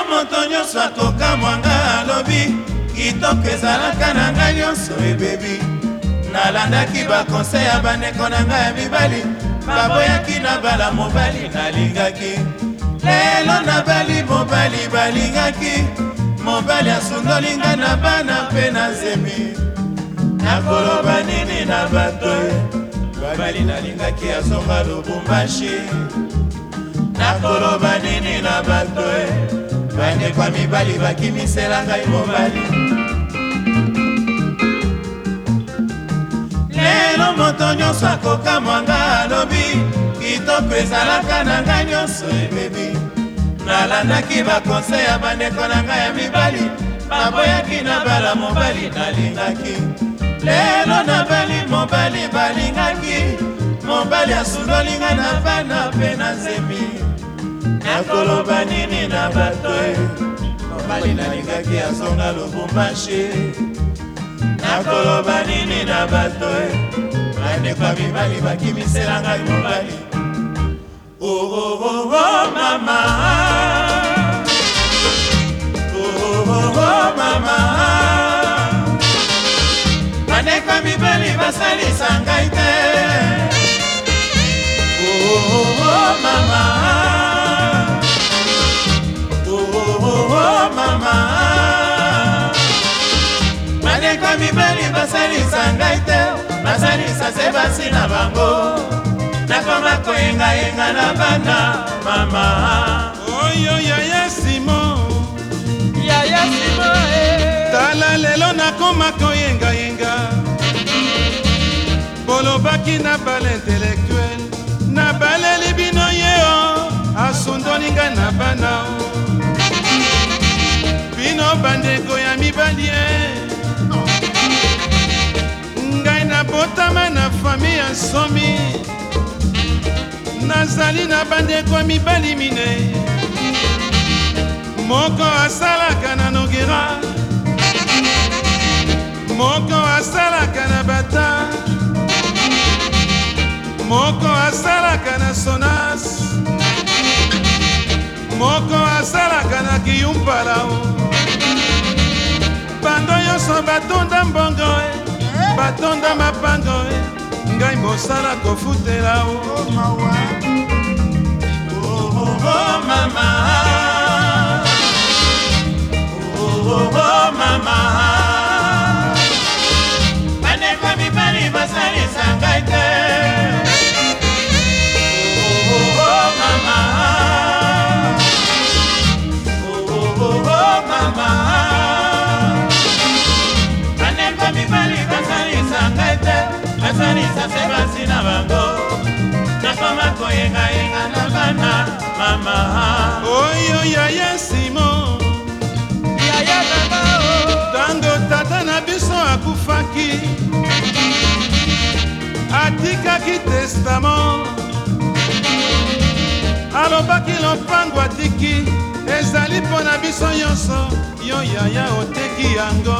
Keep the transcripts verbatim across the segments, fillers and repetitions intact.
moto nyonso akokamwanga alobi kitoko ezalaka na ngai nyonso ebebi. Nalandaki bakonsey ya bandeko na ngai ya mibali, baboyaki nabala mobali nalingaki. Lelo nabali mobali balingaki, mobali asundoli ngai na bana mpe na zemi. Nakoloba nini na bato ye, mobali nalingaki azonga Lubumbashi. Nakoloba nini na bato ye, bandeko ya mibali bakimisela ngai mobali. Lelo moto nyonso akokamwanga alobi kitoko ezalaka na ngai nyonso ebebi. Nalandaki bakonsey ya bandeko na ngai ya mibali, baboyaki nabala mobali nalingaki. Lelo nabali mobali balingaki, mobali asundoli ngai na bana mpe na zemi. Nakoloba nini na bato ye, mobali nalingaki azonga Lubumbashi. Nakoloba nini na bato ye, bandeko ya mibali bakimisela ngai mobali. Oh oh oh oh mama, oh oh oh oh mama, bandeko ya mibali basalisa ngai te. Oh oh oh mama, oh oh oh mama, bandeko ya mibali basalisa ngai te, basalisa se basi na bango. Nakoma koyenga yenga na bana mama. Oyo yaya Simon, yaya Simon eh. Tala lelo nakoma koyenga yenga, bolobaki na bale intellectuel, na bale libino yeo, asundoli ngai na bana. Bino bandeko ya mibali ngai nabotama na famille ya nsomi, nazali na bandeko ya mibali mine. Moko asalaka na Nogera, moko asalaka na Bata, moko asalaka na Sonas, moko asalaka na Kiyumpalao. Bando nyonso batonda mbongo, batonda mapango, ngai mosala kofutela o. Oh oh oh mama, oh oh oh mama, bandeko ya mibali basalisa ngai te. Oh oh oh mama, oh oh oh mama, bandeko ya mibali basalisa ngai te, basalisa se basi na bango. Nakoma koyenga yenga na bana mama. Oyo yaya Simon, yaya baba o. Tango tata na biso akufaki, atikaki testament, alobaki lopango atiki, ezali mpo na biso nyonso, yo yaya oteki yango.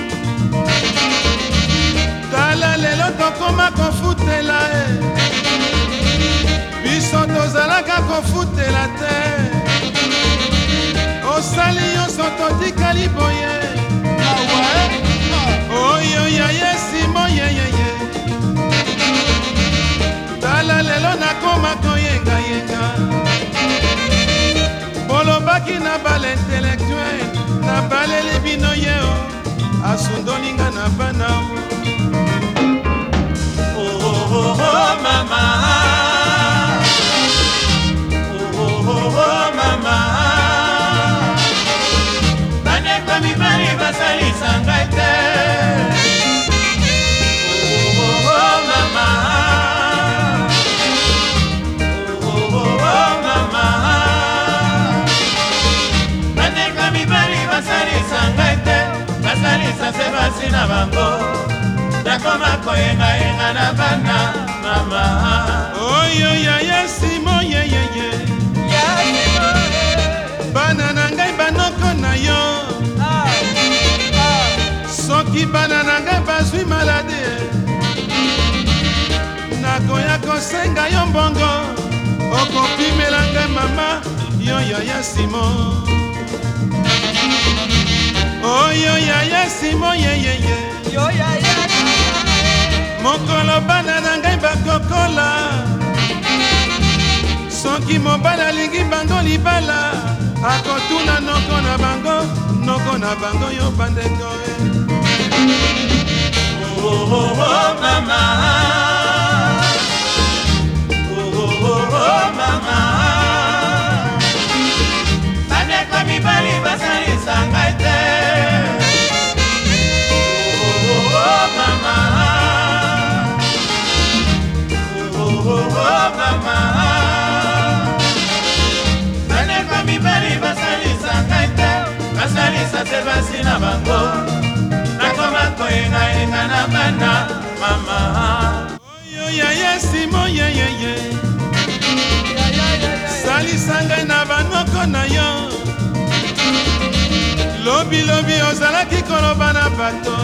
Tala lelo tokoma kofutela e, biso tozalaka kofutela te. Osali nyonso totikali boye. Oyo yaya Simon yeyeye, tala lelo nakoma koyenga yenga, bolobaki na bale intellectuel, na bale libino yeo, asundoli nga na bana. Oh oh oh oh mama, oh oh oh oh mama, bandeko ya mibali basalisa ngai te. Oh oh oh mama, oh oh oh mama, bandeko ya mibali basalisa ngai te, basalisa se basi na bango. Nakoma koyenga yenga na bana mama. Oyo yaya Simon yeyeye, yaya Simon, bana na ngai banoko na yo. Soki bana na ngai bazwi malade, nakoya kosenga yo mbongo, okopimela ngai mama. Yo yaya Simon, oyo yaya simo yeyeye mokolo bana na ngai bakokola soki mobala alingi bango libala akotuna noko na bango noko na bango yo bandeko oh, oh, oh, oh, mama oh, oh, oh, oh, mama bandeko mibali basalisa ngai te oh, oh, oh, mama oh, oh, oh, mama bandeko mibali basalisa ngai te basalisa te basi na bango nakoma koyengayenga na bana mama oyo yaya simo yeyeye salisa ngai na banoko na yo lobilobi ozalaki koloba na bato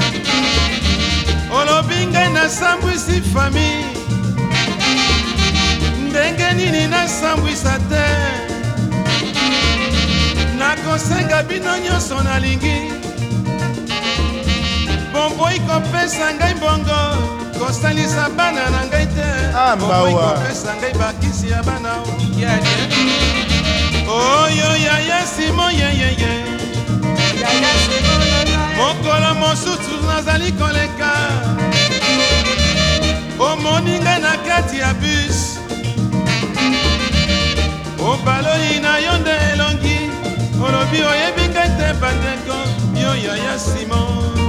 olobi ngai nasambwisi fami ndenge nini nasambwisa te nakosenga bino nyonso nalingi bomboyi kopesa ngai mbongo kosalisa bana na ngai te bomboyi kopesa ngai bakisi ya bana oyo yaya simo yeyeye mokolo mosusu nazali koleka omoni ngai na kati ya bus obaloyi na yo nde elongi olobi oyebi ngai te bandeko yo yaya simo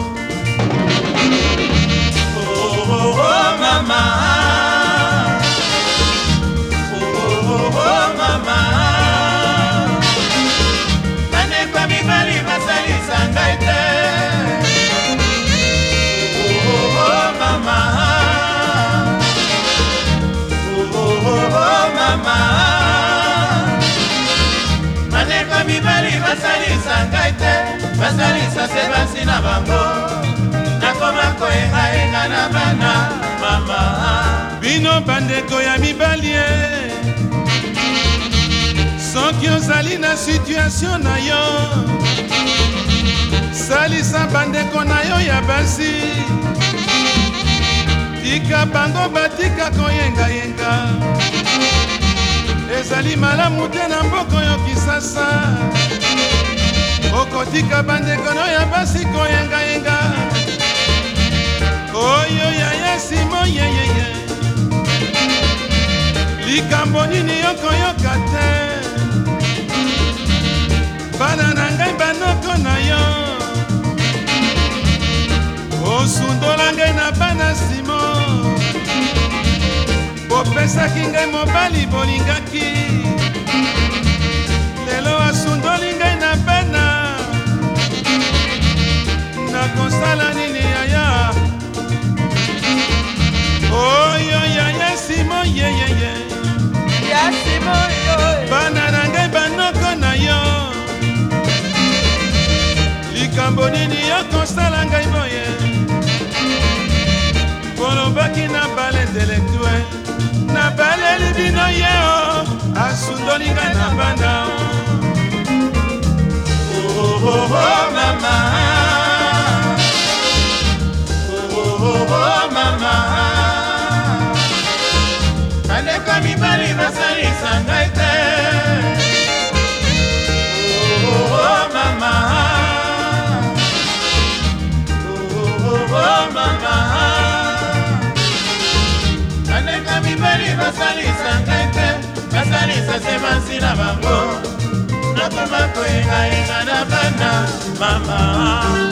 oh, oh, oh, mama oh, oh, oh, oh, mama bandeko mibali basalisa ngai te oh, oh, oh, mama oh, oh, oh, oh, mama bandeko mibali basalisa ngai te basalisa se basi na bango nakoma koyengayenga na bana mama bino bandeko ya mibali soki ozali na situation na yo salisa bandeko na yo ya basi tika bango batika koyengayenga ezali malamu te na mboko yo kisasa okotika bandeko no ya basi koyengayenga oyo yaya simo yeyeye likambo nini yokoyoka te bana na ngai banoko na yo osundola ngai na bana simo opesaki ngai mobali bolingaki lelo asundoli ngai na bana nakosala nini yaya oyo yaya simo yeyeye bana na ngai banoko na yo likambo nini yokosala ngai boye kolobaki na bale intellectuel na baleli bino yeo asundoli ngai na bana oh, oh, oh, oh, mama oh, oh, oh, oh, mama bandeko mibali basalisa ngai te oh, oh, oh, mama oh, oh, oh, mama bandeko mibali basalisa ngai te basalisa se basi na bango nakoma koyengayenga na bana mama